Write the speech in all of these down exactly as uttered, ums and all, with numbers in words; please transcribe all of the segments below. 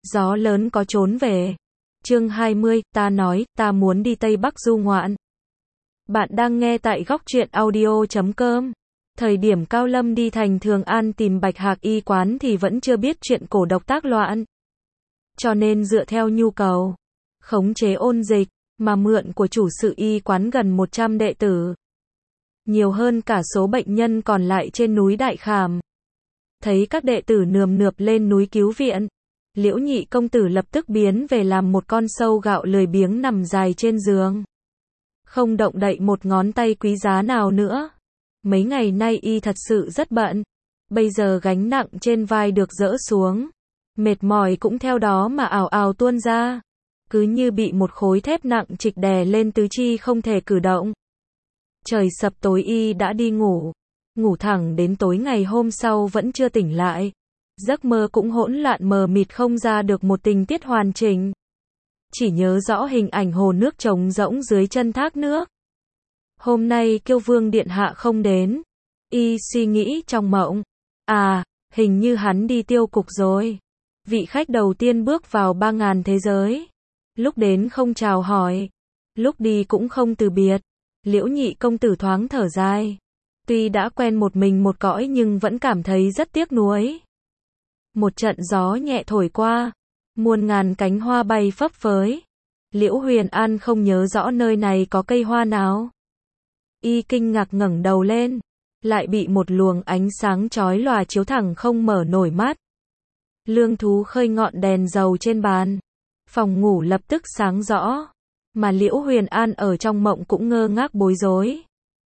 Gió lớn có trốn về. Chương hai mươi, ta nói, ta muốn đi Tây Bắc du ngoạn. Bạn đang nghe tại góc truyện audio chấm com. Thời điểm Cao Lâm đi thành Thường An tìm Bạch Hạc y quán thì vẫn chưa biết chuyện cổ độc tác loạn. Cho nên dựa theo nhu cầu, khống chế ôn dịch, mà mượn của chủ sự y quán gần một trăm đệ tử. Nhiều hơn cả số bệnh nhân còn lại trên núi Đại Khảm. Thấy các đệ tử nườm nượp lên núi cứu viện, Liễu Nhị công tử lập tức biến về làm một con sâu gạo lười biếng nằm dài trên giường. Không động đậy một ngón tay quý giá nào nữa. Mấy ngày nay y thật sự rất bận. Bây giờ gánh nặng trên vai được dỡ xuống. Mệt mỏi cũng theo đó mà ào ào tuôn ra. Cứ như bị một khối thép nặng trịch đè lên tứ chi không thể cử động. Trời sập tối y đã đi ngủ. Ngủ thẳng đến tối ngày hôm sau vẫn chưa tỉnh lại. Giấc mơ cũng hỗn loạn mờ mịt không ra được một tình tiết hoàn chỉnh. Chỉ nhớ rõ hình ảnh hồ nước trống rỗng dưới chân thác nước. Hôm nay Kiêu Vương điện hạ không đến. Y suy nghĩ trong mộng. À, hình như hắn đi tiêu cục rồi. Vị khách đầu tiên bước vào ba ngàn thế giới. Lúc đến không chào hỏi. Lúc đi cũng không từ biệt. Liễu Nhị công tử thoáng thở dài. Tuy đã quen một mình một cõi nhưng vẫn cảm thấy rất tiếc nuối. Một trận gió nhẹ thổi qua. Muôn ngàn cánh hoa bay phấp phới. Liễu Huyền An không nhớ rõ nơi này có cây hoa nào. Y kinh ngạc ngẩng đầu lên. Lại bị một luồng ánh sáng chói lòa chiếu thẳng không mở nổi mắt. Lương Thú khơi ngọn đèn dầu trên bàn. Phòng ngủ lập tức sáng rõ. Mà Liễu Huyền An ở trong mộng cũng ngơ ngác bối rối.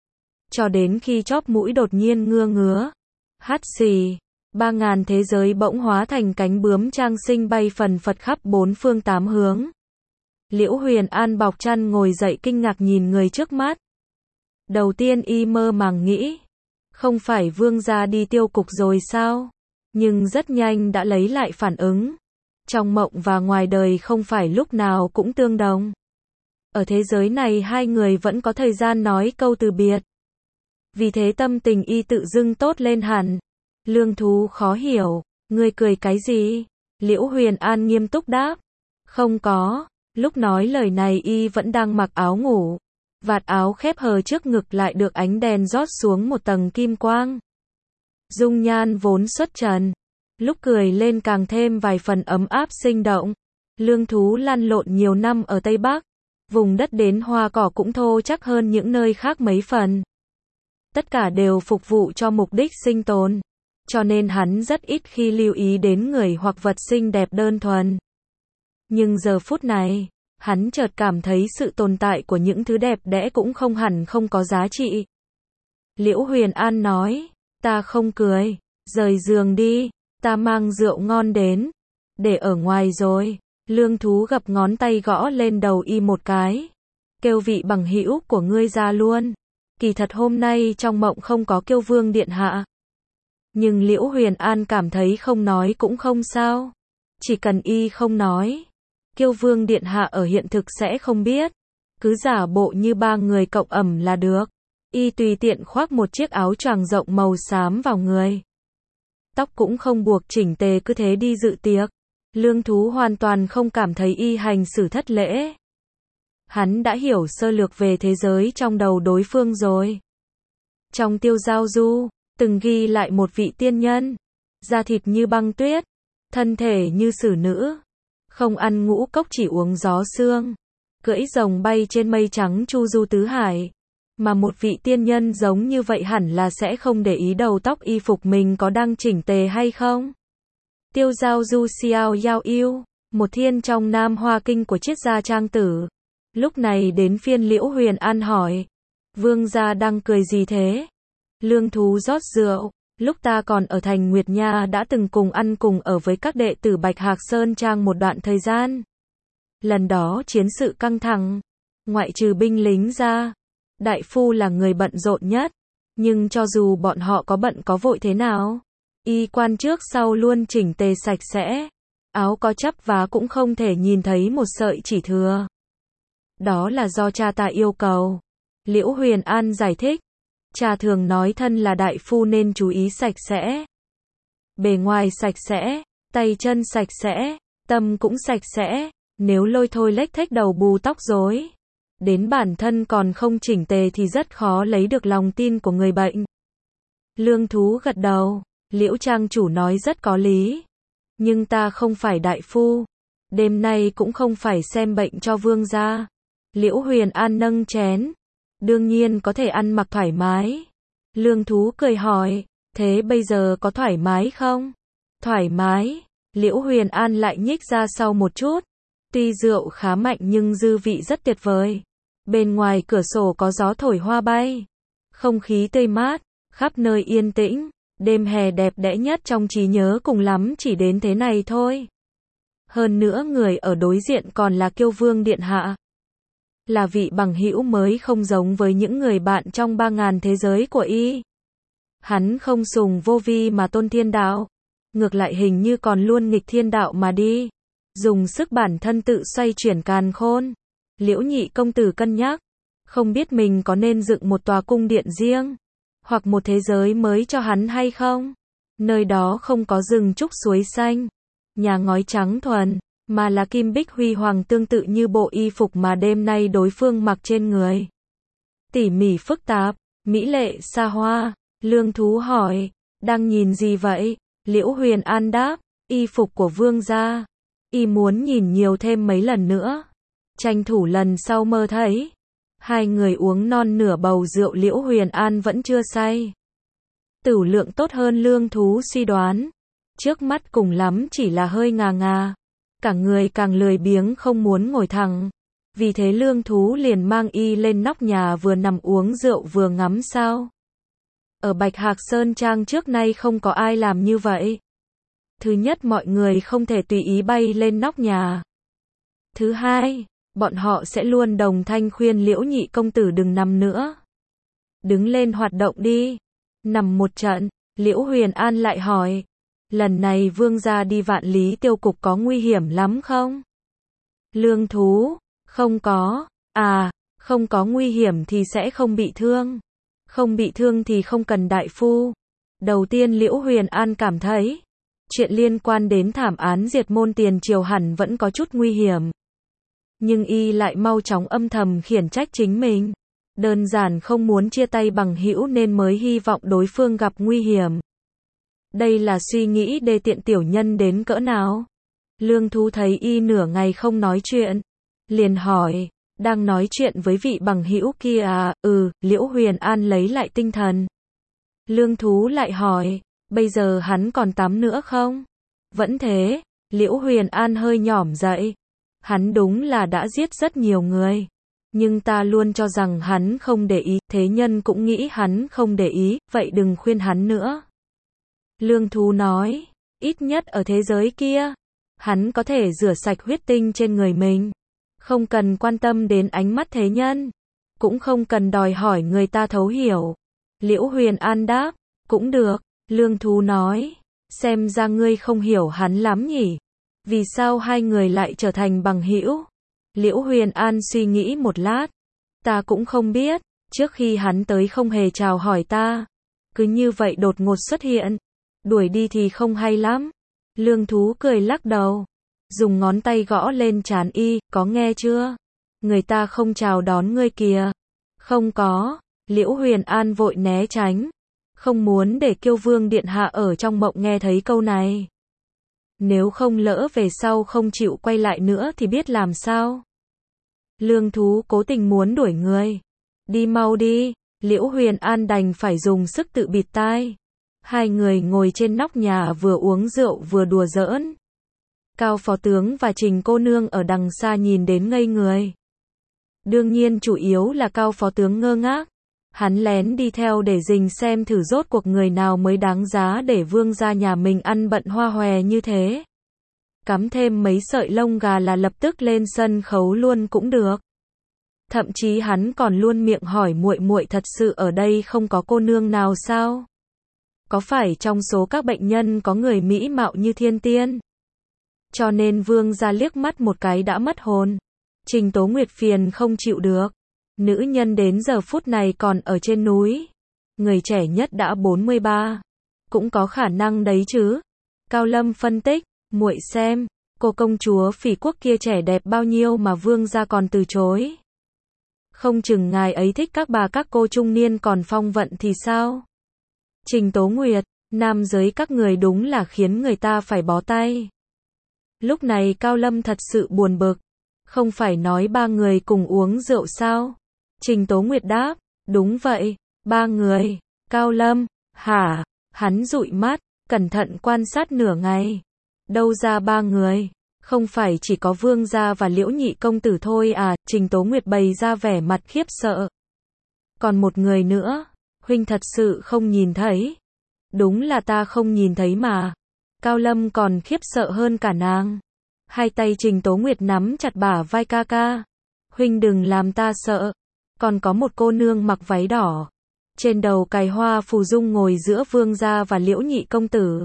Cho đến khi chóp mũi đột nhiên ngưa ngứa. Hắt xì. Ba ngàn thế giới bỗng hóa thành cánh bướm trang sinh bay phần phật khắp bốn phương tám hướng. Liễu Huyền An bọc chăn ngồi dậy kinh ngạc nhìn người trước mắt. Đầu tiên y mơ màng nghĩ. Không phải vương gia đi tiêu cục rồi sao? Nhưng rất nhanh đã lấy lại phản ứng. Trong mộng và ngoài đời không phải lúc nào cũng tương đồng. Ở thế giới này hai người vẫn có thời gian nói câu từ biệt. Vì thế tâm tình y tự dưng tốt lên hẳn. Lương Thú khó hiểu. Ngươi cười cái gì? Liễu Huyền An nghiêm túc đáp. Không có. Lúc nói lời này y vẫn đang mặc áo ngủ. Vạt áo khép hờ trước ngực lại được ánh đèn rót xuống một tầng kim quang. Dung nhan vốn xuất trần. Lúc cười lên càng thêm vài phần ấm áp sinh động. Lương Thú lăn lộn nhiều năm ở Tây Bắc. Vùng đất đến hoa cỏ cũng thô chắc hơn những nơi khác mấy phần. Tất cả đều phục vụ cho mục đích sinh tồn. Cho nên hắn rất ít khi lưu ý đến người hoặc vật xinh đẹp đơn thuần. Nhưng giờ phút này, hắn chợt cảm thấy sự tồn tại của những thứ đẹp đẽ cũng không hẳn không có giá trị. Liễu Huyền An nói, ta không cười, rời giường đi, ta mang rượu ngon đến, để ở ngoài rồi. Lương Thú gập ngón tay gõ lên đầu y một cái, kêu vị bằng hữu của ngươi ra luôn. Kỳ thật hôm nay trong mộng không có Kiêu Vương điện hạ. Nhưng Liễu Huyền An cảm thấy không nói cũng không sao. Chỉ cần y không nói, Kiêu Vương điện hạ ở hiện thực sẽ không biết. Cứ giả bộ như ba người cộng ẩm là được. Y tùy tiện khoác một chiếc áo choàng rộng màu xám vào người. Tóc cũng không buộc chỉnh tề cứ thế đi dự tiệc. Lương Thú hoàn toàn không cảm thấy y hành xử thất lễ. Hắn đã hiểu sơ lược về thế giới trong đầu đối phương rồi. Trong Tiêu Giao Du, từng ghi lại một vị tiên nhân. Da thịt như băng tuyết, thân thể như sử nữ. Không ăn ngũ cốc chỉ uống gió sương. Cưỡi rồng bay trên mây trắng chu du tứ hải. Mà một vị tiên nhân giống như vậy hẳn là sẽ không để ý đầu tóc y phục mình có đang chỉnh tề hay không. Tiêu Giao Du Xiao Yao Yêu, một thiên trong Nam Hoa Kinh của triết gia Trang Tử. Lúc này đến phiên Liễu Huyền An hỏi. Vương gia đang cười gì thế? Lương Thú rót rượu. Lúc ta còn ở thành Nguyệt Nha đã từng cùng ăn cùng ở với các đệ tử Bạch Hạc Sơn Trang một đoạn thời gian. Lần đó chiến sự căng thẳng. Ngoại trừ binh lính ra, đại phu là người bận rộn nhất. Nhưng cho dù bọn họ có bận có vội thế nào, y quan trước sau luôn chỉnh tề sạch sẽ. Áo có chắp vá cũng không thể nhìn thấy một sợi chỉ thừa. Đó là do cha ta yêu cầu. Liễu Huyền An giải thích. Cha thường nói thân là đại phu nên chú ý sạch sẽ. Bề ngoài sạch sẽ, tay chân sạch sẽ, tâm cũng sạch sẽ, nếu lôi thôi lếch thếch đầu bù tóc rối, đến bản thân còn không chỉnh tề thì rất khó lấy được lòng tin của người bệnh. Lương Thú gật đầu, Liễu trang chủ nói rất có lý. Nhưng ta không phải đại phu, đêm nay cũng không phải xem bệnh cho vương gia. Liễu Huyền An nâng chén, đương nhiên có thể ăn mặc thoải mái. Lương Thú cười hỏi, thế bây giờ có thoải mái không? Thoải mái, Liễu Huyền An lại nhích ra sau một chút. Tuy rượu khá mạnh nhưng dư vị rất tuyệt vời. Bên ngoài cửa sổ có gió thổi hoa bay, không khí tươi mát, khắp nơi yên tĩnh. Đêm hè đẹp đẽ nhất trong trí nhớ cùng lắm chỉ đến thế này thôi. Hơn nữa người ở đối diện còn là Kiêu Vương điện hạ. Là vị bằng hữu mới không giống với những người bạn trong ba ngàn thế giới của y. Hắn không sùng vô vi mà tôn thiên đạo. Ngược lại hình như còn luôn nghịch thiên đạo mà đi. Dùng sức bản thân tự xoay chuyển càn khôn. Liễu nhị công tử cân nhắc. Không biết mình có nên dựng một tòa cung điện riêng. Hoặc một thế giới mới cho hắn hay không? Nơi đó không có rừng trúc suối xanh, nhà ngói trắng thuần, mà là kim bích huy hoàng tương tự như bộ y phục mà đêm nay đối phương mặc trên người. Tỉ mỉ phức tạp, mỹ lệ xa hoa. Lương Thú hỏi, đang nhìn gì vậy? Liễu Huyền An đáp, y phục của vương gia. Y muốn nhìn nhiều thêm mấy lần nữa, tranh thủ lần sau mơ thấy. Hai người uống non nửa bầu rượu, Liễu Huyền An vẫn chưa say. Tửu lượng tốt hơn Lương Thú suy đoán. Trước mắt cùng lắm chỉ là hơi ngà ngà. Cả người càng lười biếng không muốn ngồi thẳng. Vì thế Lương Thú liền mang y lên nóc nhà vừa nằm uống rượu vừa ngắm sao. Ở Bạch Hạc Sơn Trang trước nay không có ai làm như vậy. Thứ nhất, mọi người không thể tùy ý bay lên nóc nhà. Thứ hai, bọn họ sẽ luôn đồng thanh khuyên Liễu nhị công tử đừng nằm nữa. Đứng lên hoạt động đi. Nằm một trận, Liễu Huyền An lại hỏi, lần này vương gia đi Vạn Lý Tiêu Cục có nguy hiểm lắm không? Lương Thú, không có. À, không có nguy hiểm thì sẽ không bị thương. Không bị thương thì không cần đại phu. Đầu tiên Liễu Huyền An cảm thấy, chuyện liên quan đến thảm án diệt môn tiền triều hẳn vẫn có chút nguy hiểm. Nhưng y lại mau chóng âm thầm khiển trách chính mình. Đơn giản không muốn chia tay bằng hữu nên mới hy vọng đối phương gặp nguy hiểm. Đây là suy nghĩ đê tiện tiểu nhân đến cỡ nào? Lương Thú thấy y nửa ngày không nói chuyện, liền hỏi, đang nói chuyện với vị bằng hữu kia à? Ừ, Liễu Huyền An lấy lại tinh thần. Lương Thú lại hỏi, bây giờ hắn còn tắm nữa không? Vẫn thế. Liễu Huyền An hơi nhỏm dậy. Hắn đúng là đã giết rất nhiều người. Nhưng ta luôn cho rằng hắn không để ý, thế nhân cũng nghĩ hắn không để ý, vậy đừng khuyên hắn nữa. Lương Thú nói, ít nhất ở thế giới kia, hắn có thể rửa sạch huyết tinh trên người mình. Không cần quan tâm đến ánh mắt thế nhân. Cũng không cần đòi hỏi người ta thấu hiểu. Liễu Huyền An đáp, cũng được. Lương Thú nói, xem ra ngươi không hiểu hắn lắm nhỉ. Vì sao hai người lại trở thành bằng hữu? Liễu Huyền An suy nghĩ một lát. Ta cũng không biết, trước khi hắn tới không hề chào hỏi ta. Cứ như vậy đột ngột xuất hiện. Đuổi đi thì không hay lắm. Lương Thú cười lắc đầu. Dùng ngón tay gõ lên trán y, có nghe chưa? Người ta không chào đón ngươi kìa. Không có. Liễu Huyền An vội né tránh. Không muốn để Kiêu Vương điện hạ ở trong mộng nghe thấy câu này. Nếu không lỡ về sau không chịu quay lại nữa thì biết làm sao. Lương Thú cố tình muốn đuổi người. Đi mau đi. Liễu Huyền An đành phải dùng sức tự bịt tai. Hai người ngồi trên nóc nhà vừa uống rượu vừa đùa giỡn. Cao phó tướng và Trình cô nương ở đằng xa nhìn đến ngây người. Đương nhiên chủ yếu là Cao phó tướng ngơ ngác. Hắn lén đi theo để rình xem thử rốt cuộc người nào mới đáng giá để vương gia nhà mình ăn bận hoa hòe như thế. Cắm thêm mấy sợi lông gà là lập tức lên sân khấu luôn cũng được. Thậm chí hắn còn luôn miệng hỏi muội muội thật sự ở đây không có cô nương nào sao? Có phải trong số các bệnh nhân có người mỹ mạo như thiên tiên? Cho nên vương gia liếc mắt một cái đã mất hồn. Trình Tố Nguyệt phiền không chịu được. Nữ nhân đến giờ phút này còn ở trên núi. Người trẻ nhất đã bốn mươi ba. Cũng có khả năng đấy chứ. Cao Lâm phân tích, muội xem, Cô công chúa Phỉ quốc kia trẻ đẹp bao nhiêu mà vương gia còn từ chối. Không chừng ngài ấy thích các bà các cô trung niên còn phong vận thì sao? Trình Tố Nguyệt, nam giới các người đúng là khiến người ta phải bó tay. Lúc này Cao Lâm thật sự buồn bực. Không phải nói ba người cùng uống rượu sao? Trình Tố Nguyệt đáp, đúng vậy, ba người. Cao Lâm, hả? Hắn dụi mắt, cẩn thận quan sát nửa ngày. Đâu ra ba người? Không phải chỉ có vương gia và Liễu nhị công tử thôi à? Trình Tố Nguyệt bày ra vẻ mặt khiếp sợ. Còn một người nữa, huynh thật sự không nhìn thấy. Đúng là ta không nhìn thấy mà. Cao Lâm còn khiếp sợ hơn cả nàng. Hai tay Trình Tố Nguyệt nắm chặt bả vai ca ca. Huynh đừng làm ta sợ. Còn có một cô nương mặc váy đỏ. Trên đầu cài hoa phù dung ngồi giữa vương gia và Liễu nhị công tử.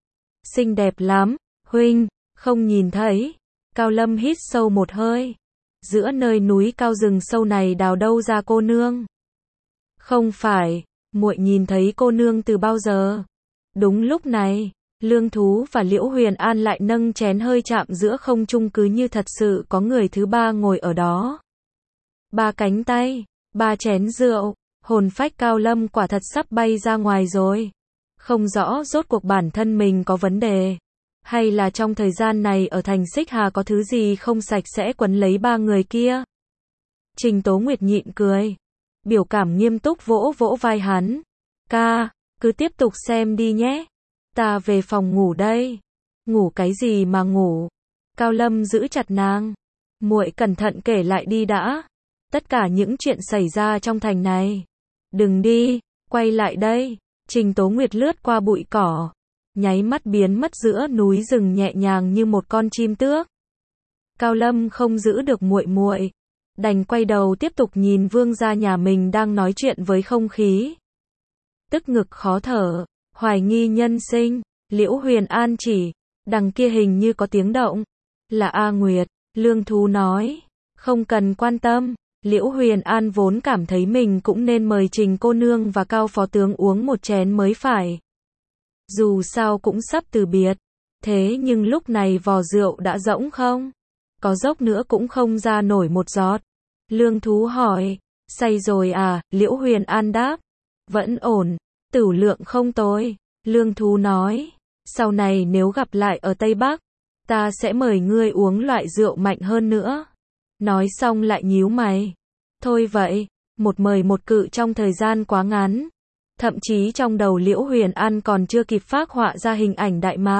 Xinh đẹp lắm, huynh, không nhìn thấy. Cao Lâm hít sâu một hơi. Giữa nơi núi cao rừng sâu này đào đâu ra cô nương? Không phải, muội nhìn thấy cô nương từ bao giờ? Đúng lúc này, Lương Thú và Liễu Huyền An lại nâng chén hơi chạm giữa không trung cứ như thật sự có người thứ ba ngồi ở đó. Ba cánh tay, ba chén rượu, hồn phách Cao Lâm quả thật sắp bay ra ngoài rồi. Không rõ rốt cuộc bản thân mình có vấn đề. Hay là trong thời gian này ở thành Xích Hà có thứ gì không sạch sẽ quấn lấy ba người kia. Trình Tố Nguyệt nhịn cười. Biểu cảm nghiêm túc vỗ vỗ vai hắn. Ca, cứ tiếp tục xem đi nhé. Ta về phòng ngủ đây. Ngủ cái gì mà ngủ? Cao Lâm giữ chặt nàng. Muội cẩn thận kể lại đi đã. Tất cả những chuyện xảy ra trong thành này. Đừng đi, quay lại đây. Trình Tố Nguyệt lướt qua bụi cỏ. Nháy mắt biến mất giữa núi rừng nhẹ nhàng như một con chim tước. Cao Lâm không giữ được muội muội, đành quay đầu tiếp tục nhìn vương gia nhà mình đang nói chuyện với không khí. Tức ngực khó thở, hoài nghi nhân sinh. Liễu Huyền An chỉ, đằng kia hình như có tiếng động. Là A Nguyệt, Lương Thú nói. Không cần quan tâm. Liễu Huyền An vốn cảm thấy mình cũng nên mời Trình cô nương và Cao phó tướng uống một chén mới phải. Dù sao cũng sắp từ biệt. Thế nhưng lúc này vò rượu đã rỗng không? Có dốc nữa cũng không ra nổi một giọt. Lương Thú hỏi. Say rồi à? Liễu Huyền An đáp. Vẫn ổn. Tửu lượng không tồi. Lương Thú nói. Sau này nếu gặp lại ở Tây Bắc, ta sẽ mời ngươi uống loại rượu mạnh hơn nữa. Nói xong lại nhíu mày. Thôi vậy, một mời một cự trong thời gian quá ngắn. Thậm chí trong đầu Liễu Huyền An còn chưa kịp phác họa ra hình ảnh Đại Mạc.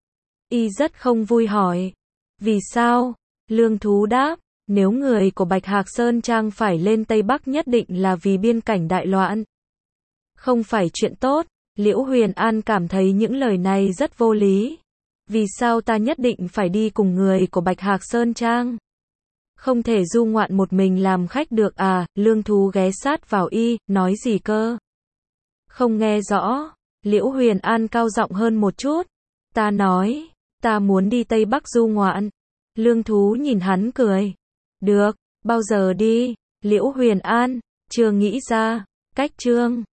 Y rất không vui hỏi. Vì sao? Lương Thú đáp. Nếu người của Bạch Hạc Sơn Trang phải lên Tây Bắc nhất định là vì biên cảnh đại loạn. Không phải chuyện tốt. Liễu Huyền An cảm thấy những lời này rất vô lý. Vì sao ta nhất định phải đi cùng người của Bạch Hạc Sơn Trang? Không thể du ngoạn một mình làm khách được à? Lương Thú ghé sát vào y, nói gì cơ? Không nghe rõ. Liễu Huyền An cao giọng hơn một chút. Ta nói, ta muốn đi Tây Bắc du ngoạn. Lương Thú nhìn hắn cười. Được, bao giờ đi? Liễu Huyền An, chưa nghĩ ra. Cách chương